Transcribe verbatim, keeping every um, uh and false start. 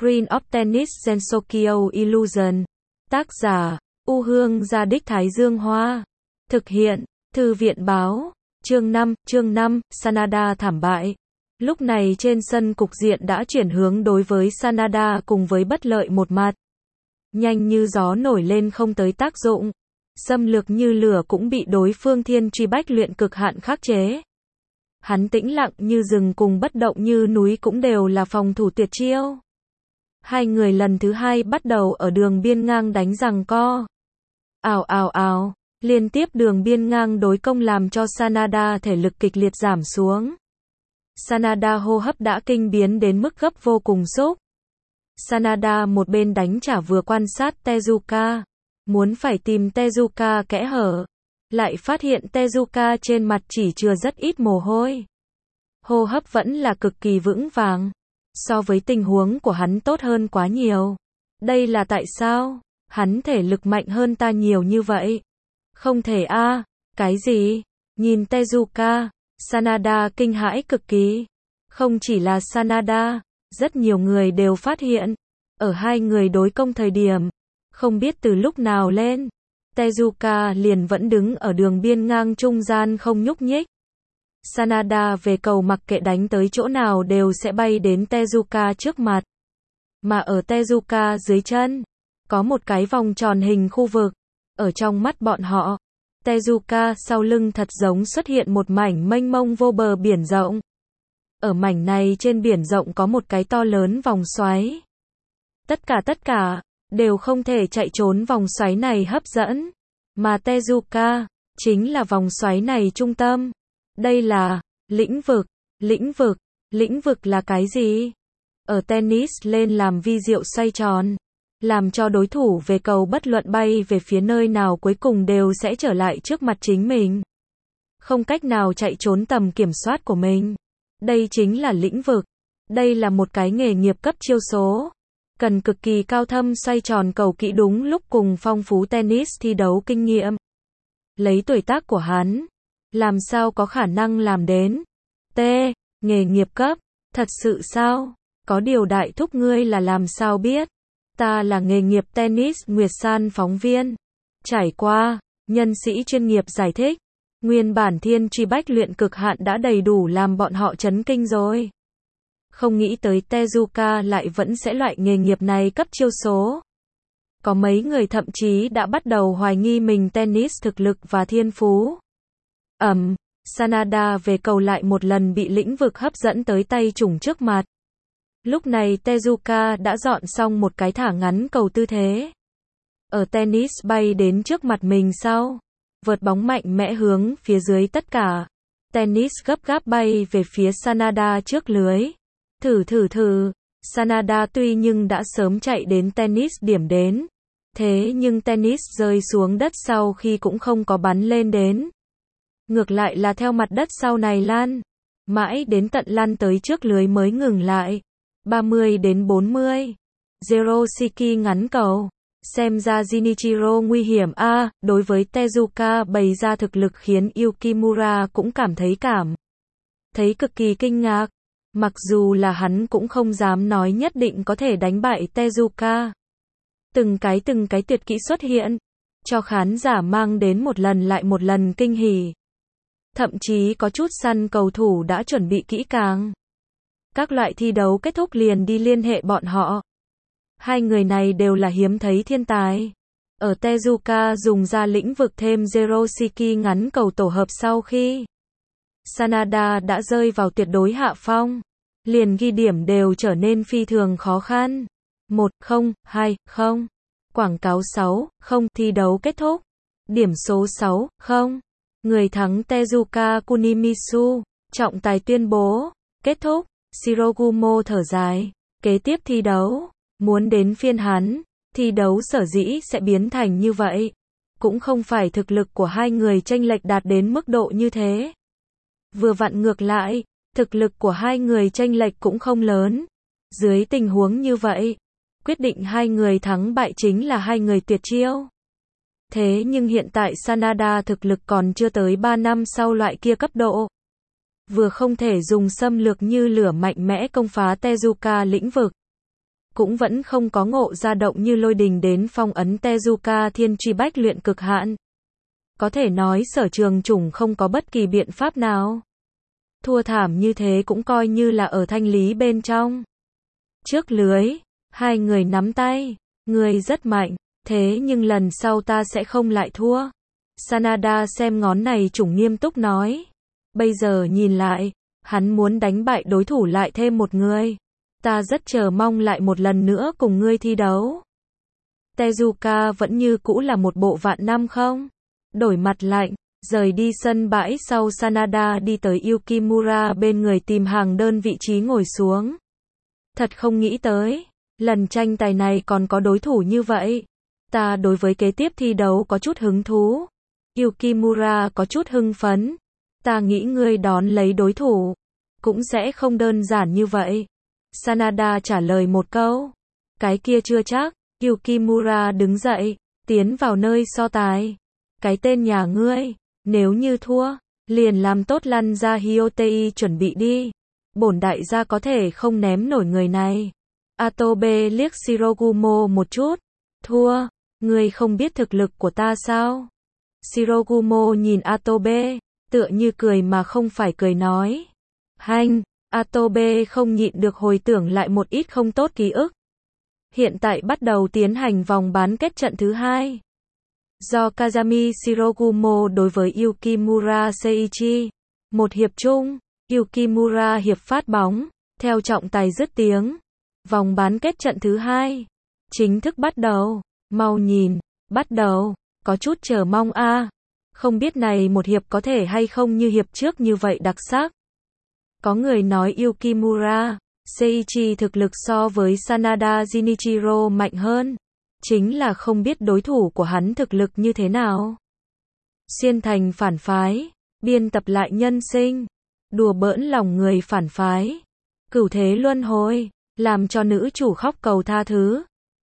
Screen of Tennis Gensokyo Illusion. Tác giả, U Hương Gia Đích Thái Dương Hoa. Thực hiện, Thư viện Báo. Chương năm, chương năm, Sanada thảm bại. Lúc này trên sân cục diện đã chuyển hướng đối với Sanada cùng với bất lợi một mặt. Nhanh như gió nổi lên không tới tác dụng. Xâm lược như lửa cũng bị đối phương thiên truy bách luyện cực hạn khắc chế. Hắn tĩnh lặng như rừng cùng bất động như núi cũng đều là phòng thủ tuyệt chiêu. Hai người lần thứ hai bắt đầu ở đường biên ngang đánh giằng co. Ào ào ào, liên tiếp đường biên ngang đối công làm cho Sanada thể lực kịch liệt giảm xuống. Sanada hô hấp đã kinh biến đến mức gấp vô cùng xúc. Sanada một bên đánh trả vừa quan sát Tezuka, muốn phải tìm Tezuka kẽ hở, lại phát hiện Tezuka trên mặt chỉ chừa rất ít mồ hôi. Hô hấp vẫn là cực kỳ vững vàng, so với tình huống của hắn tốt hơn quá nhiều. Đây là tại sao? Hắn thể lực mạnh hơn ta nhiều như vậy. Không thể a, à, cái gì? Nhìn Tezuka, Sanada kinh hãi cực kỳ. Không chỉ là Sanada, rất nhiều người đều phát hiện, ở hai người đối công thời điểm, không biết từ lúc nào lên, Tezuka liền vẫn đứng ở đường biên ngang trung gian không nhúc nhích. Sanada về cầu mặc kệ đánh tới chỗ nào đều sẽ bay đến Tezuka trước mặt. Mà ở Tezuka dưới chân, có một cái vòng tròn hình khu vực. Ở trong mắt bọn họ, Tezuka sau lưng thật giống xuất hiện một mảnh mênh mông vô bờ biển rộng. Ở mảnh này trên biển rộng có một cái to lớn vòng xoáy. Tất cả tất cả, đều không thể chạy trốn vòng xoáy này hấp dẫn. Mà Tezuka, chính là vòng xoáy này trung tâm. Đây là, lĩnh vực, lĩnh vực, lĩnh vực là cái gì? Ở tennis lên làm vi diệu xoay tròn, làm cho đối thủ về cầu bất luận bay về phía nơi nào cuối cùng đều sẽ trở lại trước mặt chính mình. Không cách nào chạy trốn tầm kiểm soát của mình. Đây chính là lĩnh vực. Đây là một cái nghề nghiệp cấp chiêu số. Cần cực kỳ cao thâm xoay tròn cầu kỹ đúng lúc cùng phong phú tennis thi đấu kinh nghiệm. Lấy tuổi tác của hắn, làm sao có khả năng làm đến? T. Nghề nghiệp cấp. Thật sự sao? Có điều đại thúc ngươi là làm sao biết? Ta là nghề nghiệp tennis Nguyệt San phóng viên. Trải qua, nhân sĩ chuyên nghiệp giải thích. Nguyên bản thiên truy bách luyện cực hạn đã đầy đủ làm bọn họ chấn kinh rồi. Không nghĩ tới Tezuka lại vẫn sẽ loại nghề nghiệp này cấp chiêu số. Có mấy người thậm chí đã bắt đầu hoài nghi mình tennis thực lực và thiên phú. Ầm, um, Sanada về cầu lại một lần bị lĩnh vực hấp dẫn tới tay trùng trước mặt. Lúc này Tezuka đã dọn xong một cái thả ngắn cầu tư thế. Ở tennis bay đến trước mặt mình sau. Vợt bóng mạnh mẽ hướng phía dưới tất cả. Tennis gấp gáp bay về phía Sanada trước lưới. Thử thử thử. Sanada tuy nhưng đã sớm chạy đến tennis điểm đến. Thế nhưng tennis rơi xuống đất sau khi cũng không có bắn lên đến. Ngược lại là theo mặt đất sau này lan. Mãi đến tận lăn tới trước lưới mới ngừng lại. ba mươi đến bốn mươi. Zero Shiki ngắn cầu. Xem ra Jinichiro nguy hiểm a, à, đối với Tezuka bày ra thực lực khiến Yukimura cũng cảm thấy cảm. Thấy cực kỳ kinh ngạc. Mặc dù là hắn cũng không dám nói nhất định có thể đánh bại Tezuka. Từng cái từng cái tuyệt kỹ xuất hiện, cho khán giả mang đến một lần lại một lần kinh hỉ. Thậm chí có chút săn cầu thủ đã chuẩn bị kỹ càng. Các loại thi đấu kết thúc liền đi liên hệ bọn họ. Hai người này đều là hiếm thấy thiên tài. Ở Tezuka dùng ra lĩnh vực thêm Zero Shiki ngắn cầu tổ hợp sau khi Sanada đã rơi vào tuyệt đối hạ phong. Liền ghi điểm đều trở nên phi thường khó khăn. một không, hai không. Quảng cáo sáu không thi đấu kết thúc. Điểm số sáu không. Người thắng Tezuka Kunimitsu. Trọng tài tuyên bố. Kết thúc. Shirogumo thở dài. Kế tiếp thi đấu. Muốn đến phiên hắn. Thi đấu sở dĩ sẽ biến thành như vậy. Cũng không phải thực lực của hai người chênh lệch đạt đến mức độ như thế. Vừa vặn ngược lại. Thực lực của hai người chênh lệch cũng không lớn. Dưới tình huống như vậy, quyết định hai người thắng bại chính là hai người tuyệt chiêu. Thế nhưng hiện tại Sanada thực lực còn chưa tới ba năm sau loại kia cấp độ. Vừa không thể dùng xâm lược như lửa mạnh mẽ công phá Tezuka lĩnh vực. cũng vẫn không có ngộ ra động như lôi đình đến phong ấn Tezuka thiên truy bách luyện cực hạn. Có thể nói Sở Trường Chủng không có bất kỳ biện pháp nào. Thua thảm như thế cũng coi như là ở thanh lý bên trong. Trước lưới, hai người nắm tay, người rất mạnh, thế nhưng lần sau ta sẽ không lại thua. Sanada xem ngón này Chủng nghiêm túc nói. Bây giờ nhìn lại, hắn muốn đánh bại đối thủ lại thêm một người. Ta rất chờ mong lại một lần nữa cùng ngươi thi đấu. Tezuka vẫn như cũ là một bộ vạn năm không? Đổi mặt lạnh, rời đi sân bãi sau Sanada đi tới Yukimura bên người tìm hàng đơn vị trí ngồi xuống. Thật không nghĩ tới, lần tranh tài này còn có đối thủ như vậy. Ta đối với kế tiếp thi đấu có chút hứng thú. Yukimura có chút hưng phấn. Ta nghĩ ngươi đón lấy đối thủ cũng sẽ không đơn giản như vậy. Sanada trả lời một câu. Cái kia chưa chắc. Yukimura đứng dậy, tiến vào nơi so tài. Cái tên nhà ngươi, nếu như thua, liền làm tốt lăn ra Hyotei chuẩn bị đi. Bổn đại gia có thể không ném nổi người này. Atobe liếc Shirogumo một chút. Thua, ngươi không biết thực lực của ta sao? Shirogumo nhìn Atobe, tựa như cười mà không phải cười nói. Hanh, Atobe không nhịn được hồi tưởng lại một ít không tốt ký ức. Hiện tại bắt đầu tiến hành vòng bán kết trận thứ hai. Do Kazami Shirogumo đối với Yukimura Seiichi. Một hiệp chung, Yukimura hiệp phát bóng, theo trọng tài dứt tiếng. Vòng bán kết trận thứ hai. Chính thức bắt đầu. Mau nhìn, bắt đầu. Có chút chờ mong a. À. Không biết này một hiệp có thể hay không như hiệp trước như vậy đặc sắc. Có người nói Yukimura Seiichi thực lực so với Sanada Jinichiro mạnh hơn. Chính là không biết đối thủ của hắn thực lực như thế nào. Xuyên thành phản phái, biên tập lại nhân sinh, đùa bỡn lòng người phản phái, cửu thế luân hồi, làm cho nữ chủ khóc cầu tha thứ.